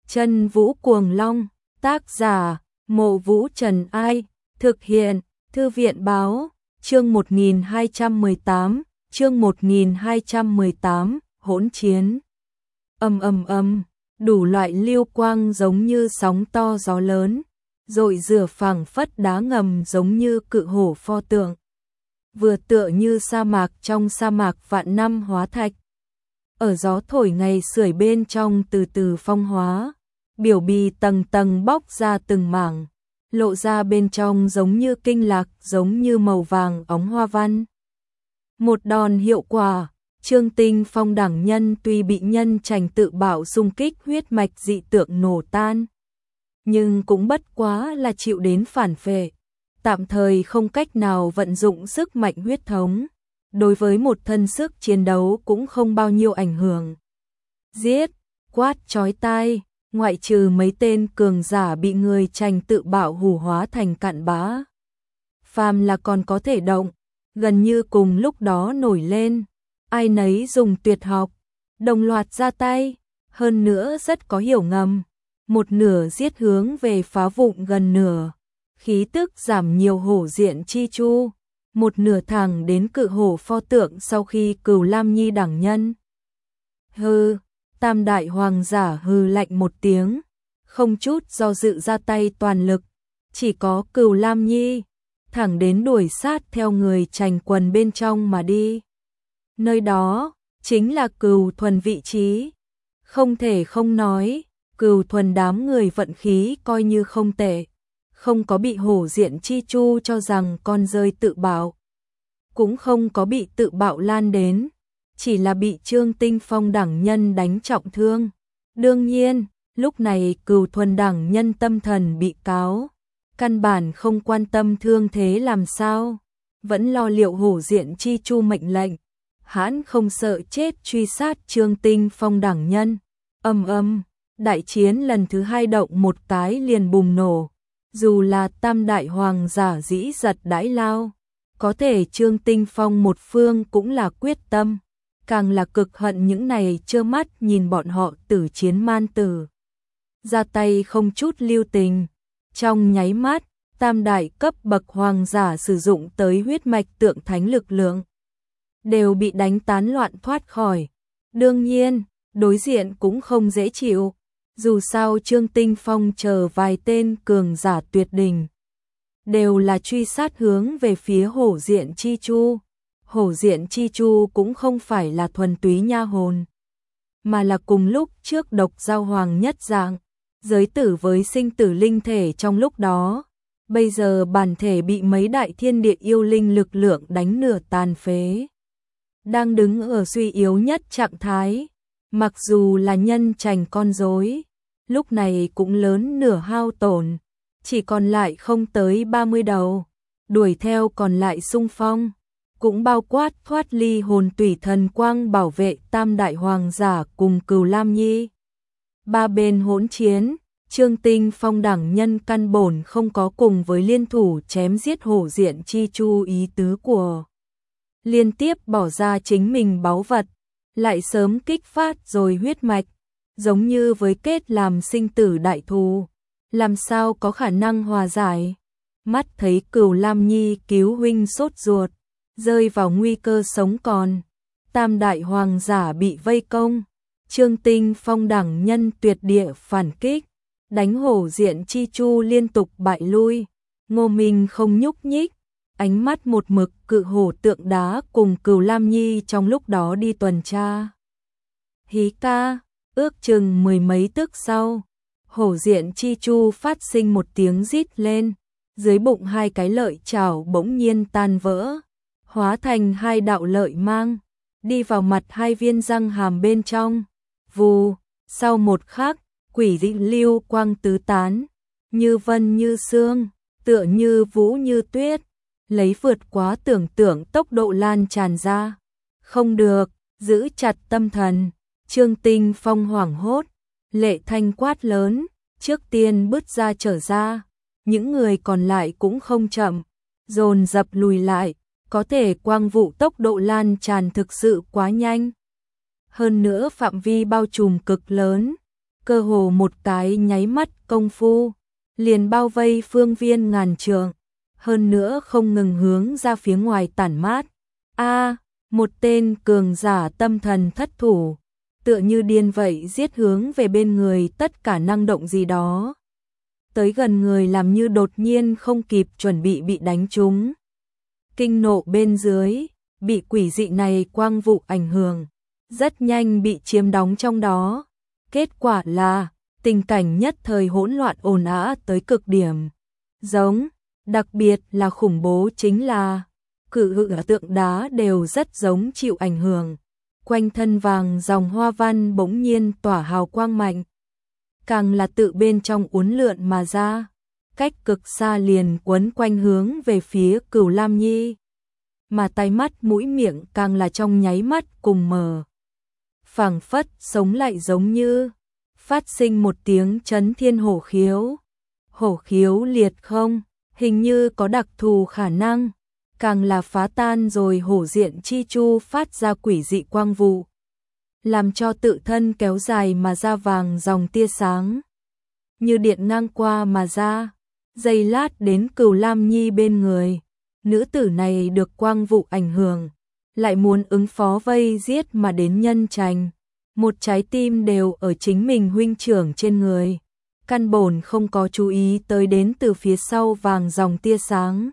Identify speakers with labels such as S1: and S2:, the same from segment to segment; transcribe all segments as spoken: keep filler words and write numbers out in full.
S1: Chân Vũ Cuồng Long, tác giả, Mộ Vũ Trần Ai, thực hiện, Thư viện Báo, chương một nghìn hai trăm mười tám, chương một nghìn hai trăm mười tám, hỗn chiến. Ầm ầm ầm, đủ loại lưu quang giống như sóng to gió lớn, rồi rửa phảng phất đá ngầm giống như cự hổ pho tượng. Vừa tựa như sa mạc trong sa mạc vạn năm hóa thạch. Ở gió thổi ngày sưởi bên trong từ từ phong hóa, biểu bì tầng tầng bóc ra từng mảng, lộ ra bên trong giống như kinh lạc, giống như màu vàng óng hoa văn. Một đòn hiệu quả, Trương Tinh Phong đẳng nhân tuy bị nhân trành tự bạo xung kích huyết mạch dị tượng nổ tan, nhưng cũng bất quá là chịu đến phản phệ, tạm thời không cách nào vận dụng sức mạnh huyết thống, đối với một thân sức chiến đấu cũng không bao nhiêu ảnh hưởng. Giết, quát chói tai, ngoại trừ mấy tên cường giả bị người trành tự bạo hủ hóa thành cặn bã, phàm là còn có thể động, gần như cùng lúc đó nổi lên, ai nấy dùng tuyệt học, đồng loạt ra tay, hơn nữa rất có hiểu ngầm, một nửa giết hướng về phá vụn gần nửa, khí tức giảm nhiều hổ diện chi chu, một nửa thẳng đến cự hổ pho tượng sau khi Cửu Lam Nhi đẳng nhân. Hừ, Tam đại hoàng giả hừ lạnh một tiếng, không chút do dự ra tay toàn lực, chỉ có Cửu Lam Nhi, thẳng đến đuổi sát theo người trành quần bên trong mà đi. Nơi đó, chính là Cửu Thuần vị trí. Không thể không nói, Cửu Thuần đám người vận khí coi như không tệ, không có bị hổ diện chi chu cho rằng con rơi tự bạo, cũng không có bị tự bạo lan đến, chỉ là bị Trương Tinh Phong đẳng nhân đánh trọng thương. Đương nhiên, lúc này Cửu Thuần đẳng nhân tâm thần bị cáo, căn bản không quan tâm thương thế làm sao, vẫn lo liệu hổ diện chi chu mệnh lệnh, hãn không sợ chết truy sát Trương Tinh Phong đẳng nhân. Âm âm, đại chiến lần thứ hai động một cái liền bùng nổ, dù là tam đại hoàng giả dĩ giật đãi lao, có thể Trương Tinh Phong một phương cũng là quyết tâm, càng là cực hận những này trơ mắt nhìn bọn họ tử chiến man tử. Ra tay không chút lưu tình, trong nháy mắt, tam đại cấp bậc hoàng giả sử dụng tới huyết mạch tượng thánh lực lượng, đều bị đánh tán loạn thoát khỏi. Đương nhiên, đối diện cũng không dễ chịu, dù sao Trương Tinh Phong chờ vài tên cường giả tuyệt đỉnh, đều là truy sát hướng về phía hổ diện chi chu. Hổ diện chi chu cũng không phải là thuần túy nha hồn, mà là cùng lúc trước độc giao hoàng nhất dạng, giới tử với sinh tử linh thể trong lúc đó. Bây giờ bản thể bị mấy đại thiên địa yêu linh lực lượng đánh nửa tàn phế, đang đứng ở suy yếu nhất trạng thái, mặc dù là nhân trành con rối, lúc này cũng lớn nửa hao tổn, chỉ còn lại không tới ba mươi đầu, đuổi theo còn lại xung phong, cũng bao quát thoát ly hồn tủy thần quang bảo vệ tam đại hoàng giả cùng Cửu Lam Nhi. Ba bên hỗn chiến, Trương Tinh Phong đẳng nhân căn bổn không có cùng với liên thủ chém giết hổ diện chi chu ý tứ của. Liên tiếp bỏ ra chính mình báu vật, lại sớm kích phát rồi huyết mạch, giống như với kết làm sinh tử đại thù, làm sao có khả năng hòa giải. Mắt thấy Cửu Lam Nhi cứu huynh sốt ruột, rơi vào nguy cơ sống còn, tam đại hoàng giả bị vây công, Trương Tinh Phong đẳng nhân tuyệt địa phản kích, đánh hổ diện chi chu liên tục bại lui. Ngô Minh không nhúc nhích, ánh mắt một mực cự hổ tượng đá cùng Cửu Lam Nhi trong lúc đó đi tuần tra. Hí ca, ước chừng mười mấy tức sau, hổ diện chi chu phát sinh một tiếng rít lên, dưới bụng hai cái lợi chảo bỗng nhiên tan vỡ, hóa thành hai đạo lợi mang, đi vào mặt hai viên răng hàm bên trong. Vù, sau một khắc, quỷ dị lưu quang tứ tán, như vân như sương, tựa như vũ như tuyết, lấy vượt quá tưởng tượng tốc độ lan tràn ra. Không được, giữ chặt tâm thần, Trương Tinh Phong hoảng hốt, lệ thanh quát lớn, trước tiên bứt ra trở ra, những người còn lại cũng không chậm, dồn dập lùi lại, có thể quang vụ tốc độ lan tràn thực sự quá nhanh. Hơn nữa phạm vi bao trùm cực lớn, cơ hồ một cái nháy mắt công phu, liền bao vây phương viên ngàn trượng, hơn nữa không ngừng hướng ra phía ngoài tản mát. A, một tên cường giả tâm thần thất thủ, tựa như điên vậy giết hướng về bên người tất cả năng động gì đó. Tới gần người làm như đột nhiên không kịp chuẩn bị bị đánh trúng. Kinh nộ bên dưới, bị quỷ dị này quang vụ ảnh hưởng, rất nhanh bị chiếm đóng trong đó. Kết quả là, tình cảnh nhất thời hỗn loạn ồn ào tới cực điểm. Giống, đặc biệt là khủng bố chính là, cự hự ở tượng đá đều rất giống chịu ảnh hưởng. Quanh thân vàng dòng hoa văn bỗng nhiên tỏa hào quang mạnh. Càng là tự bên trong uốn lượn mà ra, cách cực xa liền quấn quanh hướng về phía Cửu Lam Nhi. Mà tai mắt mũi miệng càng là trong nháy mắt cùng mở. Phảng phất sống lại giống như, phát sinh một tiếng chấn thiên hổ khiếu. Hổ khiếu liệt không, hình như có đặc thù khả năng, càng là phá tan rồi hổ diện chi chu phát ra quỷ dị quang vụ, làm cho tự thân kéo dài mà ra vàng dòng tia sáng, như điện ngang qua mà ra, giây lát đến Cửu Lam Nhi bên người. Nữ tử này được quang vụ ảnh hưởng, lại muốn ứng phó vây giết mà đến nhân trành, một trái tim đều ở chính mình huynh trưởng trên người, căn bổn không có chú ý tới đến từ phía sau vàng dòng tia sáng.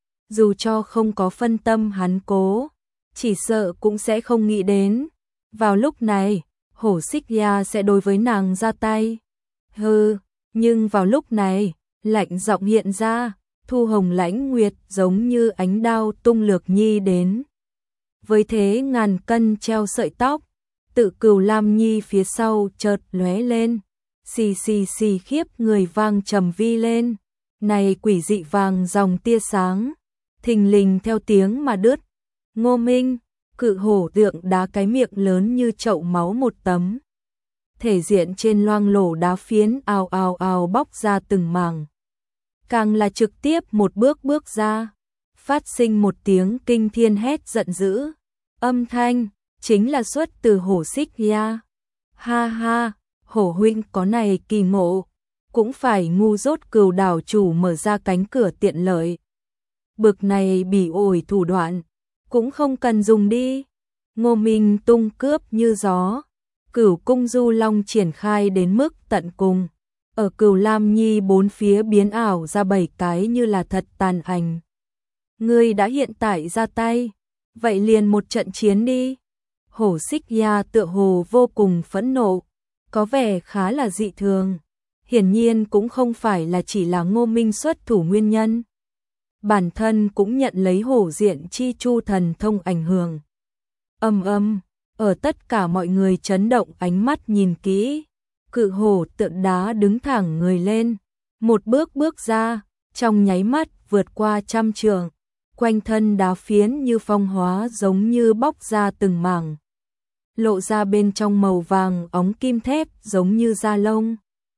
S1: Dù cho không có phân tâm hắn cố, chỉ sợ cũng sẽ không nghĩ đến. Vào lúc này, hổ xích ya sẽ đối với nàng ra tay. Hừ, nhưng vào lúc này, lạnh giọng hiện ra, Thu Hồng Lãnh Nguyệt giống như ánh đao tung lược nhi đến. Với thế ngàn cân treo sợi tóc, tự Cửu Lam Nhi phía sau chợt lóe lên, xì xì xì khiếp người vang trầm vi lên. Này quỷ dị vàng dòng tia sáng, thình lình theo tiếng mà đứt. Ngô Minh, cự hổ tượng đá cái miệng lớn như chậu máu một tấm. Thể diện trên loang lổ đá phiến ào ào ào bóc ra từng mảng. Càng là trực tiếp một bước bước ra, phát sinh một tiếng kinh thiên hét giận dữ. Âm thanh, chính là xuất từ hổ xích ya. Ha ha, hổ huynh có này kỳ ngộ, cũng phải ngu dốt Cửu đảo chủ mở ra cánh cửa tiện lợi. Bực này bỉ ổi thủ đoạn, cũng không cần dùng đi. Ngô Minh tung cướp như gió, Cửu cung du long triển khai đến mức tận cùng. Ở Cửu Lam Nhi bốn phía biến ảo ra bảy cái như là thật tàn ảnh. Ngươi đã hiện tại ra tay, vậy liền một trận chiến đi. Hổ xích ya tựa hồ vô cùng phẫn nộ, có vẻ khá là dị thường. Hiển nhiên cũng không phải là chỉ là Ngô Minh xuất thủ nguyên nhân. Bản thân cũng nhận lấy hổ diện chi chu thần thông ảnh hưởng. Âm âm, ở tất cả mọi người chấn động ánh mắt nhìn kỹ, cự hổ tượng đá đứng thẳng người lên, một bước bước ra, trong nháy mắt vượt qua trăm trượng, quanh thân đá phiến như phong hóa giống như bóc ra từng mảng, lộ ra bên trong màu vàng óng kim thép giống như da lông.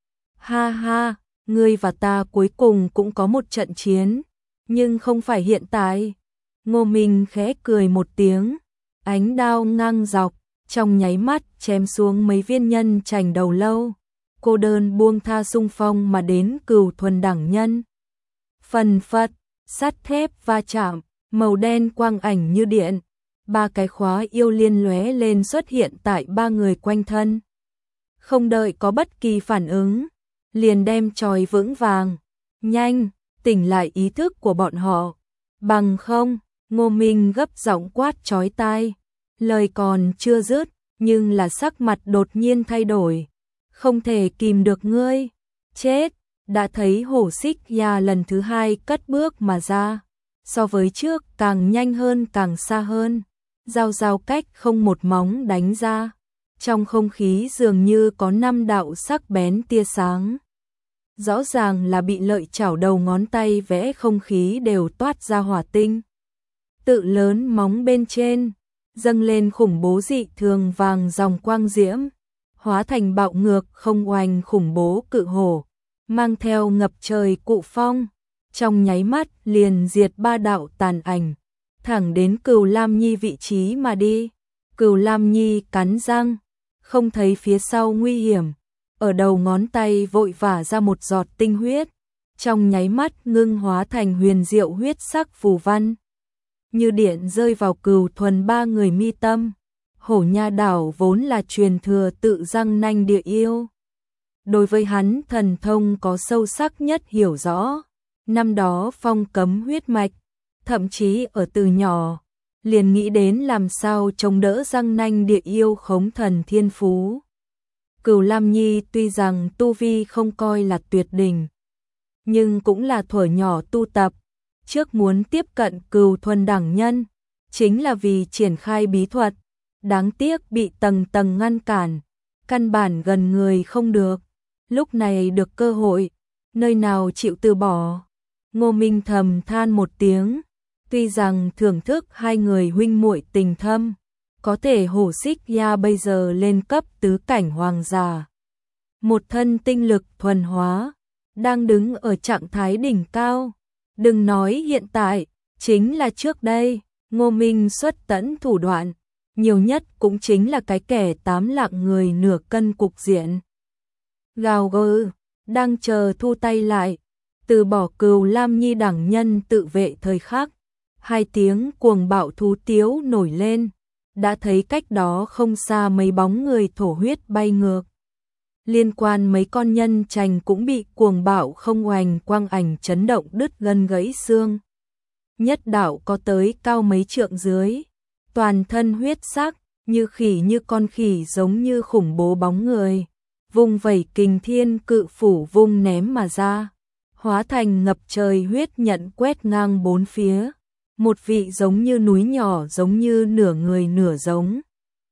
S1: Ha ha, ngươi và ta cuối cùng cũng có một trận chiến, nhưng không phải hiện tại. Ngô Minh khẽ cười một tiếng, ánh đao ngang dọc, trong nháy mắt chém xuống mấy viên nhân chành đầu lâu, cô đơn buông tha xung phong mà đến Cửu thuần đẳng nhân. Phần phật, sắt thép va chạm, màu đen quang ảnh như điện, ba cái khóa yêu liên lóe lên xuất hiện tại ba người quanh thân. Không đợi có bất kỳ phản ứng, liền đem chòi vững vàng. Nhanh, tỉnh lại ý thức của bọn họ. Bằng không, Ngô Minh gấp giọng quát chói tai. Lời còn chưa dứt, nhưng là sắc mặt đột nhiên thay đổi. Không thể kìm được ngươi. Chết, đã thấy hổ xích ya lần thứ hai cất bước mà ra. So với trước càng nhanh hơn càng xa hơn. Giao giao cách không một móng đánh ra. Trong không khí dường như có năm đạo sắc bén tia sáng. Rõ ràng là bị lợi chảo đầu ngón tay vẽ không khí đều toát ra hỏa tinh. Tự lớn móng bên trên, dâng lên khủng bố dị thường vàng dòng quang diễm, hóa thành bạo ngược không oanh khủng bố cự hổ, mang theo ngập trời cụ phong, trong nháy mắt liền diệt ba đạo tàn ảnh, thẳng đến Cửu Lam Nhi vị trí mà đi. Cửu Lam Nhi cắn răng, không thấy phía sau nguy hiểm, ở đầu ngón tay vội vả ra một giọt tinh huyết, trong nháy mắt ngưng hóa thành huyền diệu huyết sắc phù văn. Như điện rơi vào Cửu Thuần ba người mi tâm. Hổ Nha đảo vốn là truyền thừa tự răng nanh địa yêu. Đối với hắn thần thông có sâu sắc nhất hiểu rõ. Năm đó phong cấm huyết mạch, thậm chí ở từ nhỏ, liền nghĩ đến làm sao chống đỡ răng nanh địa yêu khống thần thiên phú. Cửu Lam Nhi tuy rằng tu vi không coi là tuyệt đỉnh, nhưng cũng là thuở nhỏ tu tập, trước muốn tiếp cận Cửu Thuần đẳng nhân, chính là vì triển khai bí thuật, đáng tiếc bị tầng tầng ngăn cản, căn bản gần người không được, lúc này được cơ hội, nơi nào chịu từ bỏ. Ngô Minh thầm than một tiếng, tuy rằng thưởng thức hai người huynh muội tình thâm, có thể Hổ Xích Ya bây giờ lên cấp tứ cảnh hoàng giả. Một thân tinh lực thuần hóa, đang đứng ở trạng thái đỉnh cao. Đừng nói hiện tại, chính là trước đây, Ngô Minh xuất tẫn thủ đoạn, nhiều nhất cũng chính là cái kẻ tám lạng người nửa cân cục diện. Gào gừ, đang chờ thu tay lại, từ bỏ Cửu Lam Nhi đẳng nhân tự vệ thời khắc. Hai tiếng cuồng bạo thú tiếu nổi lên, đã thấy cách đó không xa mấy bóng người thổ huyết bay ngược. Liên quan mấy con nhân trành cũng bị cuồng bạo không oành quang ảnh chấn động đứt gân gãy xương. Nhất đạo có tới cao mấy trượng dưới, toàn thân huyết sắc, như khỉ như con khỉ giống như khủng bố bóng người. Vung vẩy kình thiên cự phủ vung ném mà ra, hóa thành ngập trời huyết nhận quét ngang bốn phía. Một vị giống như núi nhỏ giống như nửa người nửa giống.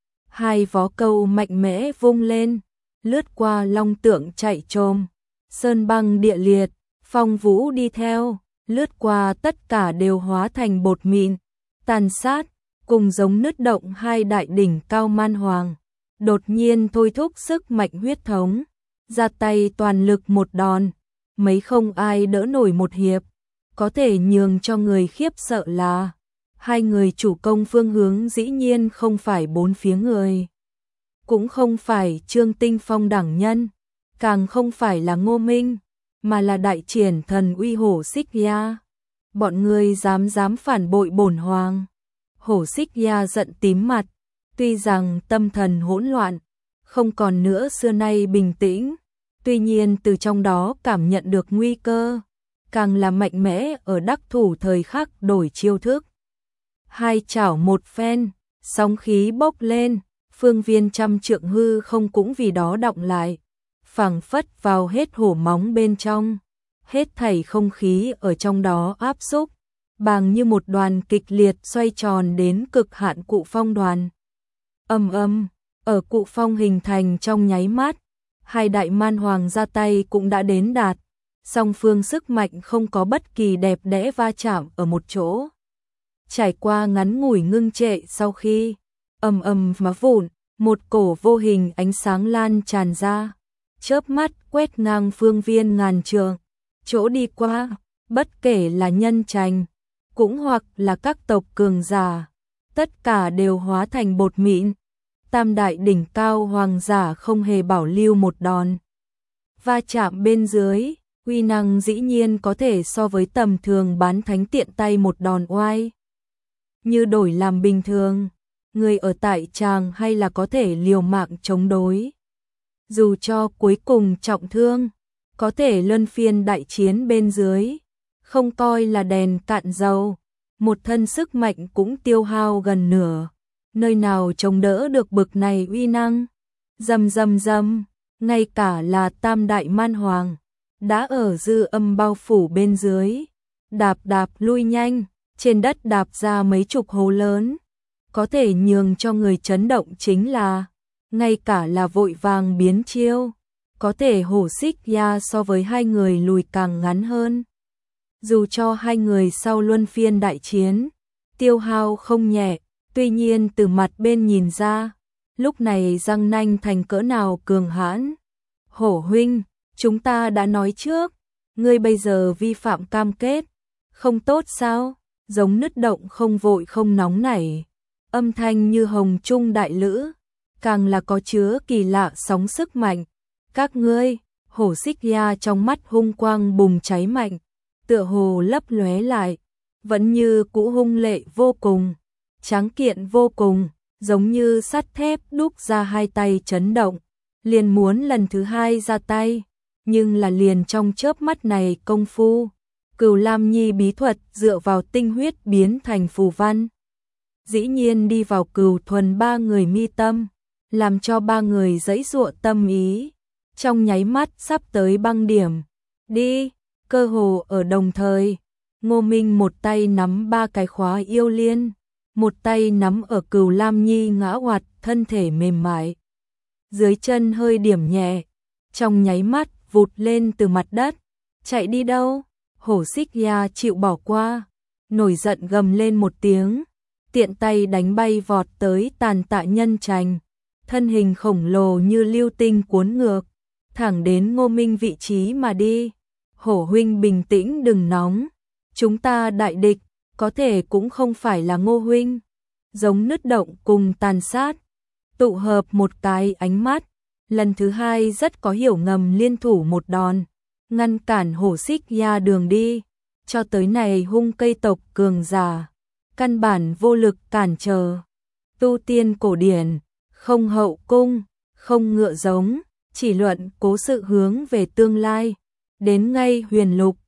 S1: Hai vó câu mạnh mẽ vung lên, lướt qua long tượng chạy trồm, sơn băng địa liệt, phong vũ đi theo, lướt qua tất cả đều hóa thành bột mịn, tàn sát, cùng giống nứt động hai đại đỉnh cao man hoàng. Đột nhiên thôi thúc sức mạnh huyết thống, ra tay toàn lực một đòn, mấy không ai đỡ nổi một hiệp. Có thể nhường cho người khiếp sợ là hai người chủ công phương hướng dĩ nhiên không phải bốn phía người, cũng không phải Trương Tinh Phong đẳng nhân, càng không phải là Ngô Minh, mà là đại triển thần uy Hổ Xích Ya. Bọn người dám dám phản bội bổn hoàng. Hổ Xích Ya giận tím mặt, tuy rằng tâm thần hỗn loạn, không còn nữa xưa nay bình tĩnh, tuy nhiên từ trong đó cảm nhận được nguy cơ, càng là mạnh mẽ ở đắc thủ thời khắc đổi chiêu thức. Hai chảo một phen, sóng khí bốc lên, phương viên trăm trượng hư không cũng vì đó động lại, phảng phất vào hết hổ móng bên trong, hết thảy không khí ở trong đó áp xúc, bằng như một đoàn kịch liệt xoay tròn đến cực hạn cụ phong đoàn. Âm âm, ở cụ phong hình thành trong nháy mắt, hai đại man hoàng ra tay cũng đã đến đạt. Song phương sức mạnh không có bất kỳ đẹp đẽ va chạm ở một chỗ. Trải qua ngắn ngủi ngưng trệ sau khi ầm ầm mà vụn, một cổ vô hình ánh sáng lan tràn ra, chớp mắt quét ngang phương viên ngàn trượng, chỗ đi qua, bất kể là nhân trành, cũng hoặc là các tộc cường giả, tất cả đều hóa thành bột mịn. Tam đại đỉnh cao hoàng giả không hề bảo lưu một đòn. Va chạm bên dưới, uy năng dĩ nhiên có thể so với tầm thường bán thánh tiện tay một đòn oai. Như đổi làm bình thường, người ở tại tràng hay là có thể liều mạng chống đối. Dù cho cuối cùng trọng thương, có thể luân phiên đại chiến bên dưới, không coi là đèn cạn dầu, một thân sức mạnh cũng tiêu hao gần nửa, nơi nào chống đỡ được bực này uy năng. Rầm rầm rầm, ngay cả là tam đại man hoàng đã ở dư âm bao phủ bên dưới, đạp đạp lui nhanh, trên đất đạp ra mấy chục hố lớn. Có thể nhường cho người chấn động chính là, ngay cả là vội vàng biến chiêu, có thể Hổ Xích Ya so với hai người lùi càng ngắn hơn. Dù cho hai người sau luân phiên đại chiến, tiêu hao không nhẹ, tuy nhiên từ mặt bên nhìn ra, lúc này răng nanh thành cỡ nào cường hãn. Hổ huynh, chúng ta đã nói trước, ngươi bây giờ vi phạm cam kết, không tốt sao? Giống nứt động không vội không nóng nảy, âm thanh như hồng trung đại lữ, càng là có chứa kỳ lạ sóng sức mạnh, Các ngươi, hổ xích ya trong mắt hung quang bùng cháy mạnh, tựa hồ lấp lóe lại, vẫn như cũ hung lệ vô cùng, tráng kiện vô cùng, giống như sắt thép đúc ra hai tay chấn động, liền muốn lần thứ hai ra tay, nhưng là liền trong chớp mắt này công phu, Cửu Lam Nhi bí thuật dựa vào tinh huyết biến thành phù văn, dĩ nhiên đi vào Cửu Thuần ba người mi tâm, làm cho ba người giãy giụa tâm ý, trong nháy mắt sắp tới băng điểm. Đi, cơ hồ ở đồng thời, Ngô Minh một tay nắm ba cái khóa yêu liên, một tay nắm ở Cửu Lam Nhi ngã oạt thân thể mềm mại. Dưới chân hơi điểm nhẹ, trong nháy mắt vụt lên từ mặt đất, chạy đi đâu? Hổ xích ya chịu bỏ qua, nổi giận gầm lên một tiếng, tiện tay đánh bay vọt tới Tàn Tạ Nhân Trành, thân hình khổng lồ như lưu tinh cuốn ngược, thẳng đến Ngô Minh vị trí mà đi. Hổ huynh bình tĩnh đừng nóng, chúng ta đại địch, có thể cũng không phải là Ngô huynh. Giống nứt động cùng tàn sát, tụ hợp một cái ánh mắt, lần thứ hai rất có hiểu ngầm liên thủ một đòn, ngăn cản hổ xích ya đường đi, cho tới này hung cây tộc cường giả, căn bản vô lực cản trở. Tu tiên cổ điển, không hậu cung, không ngựa giống, chỉ luận cố sự hướng về tương lai, đến ngay huyền lục,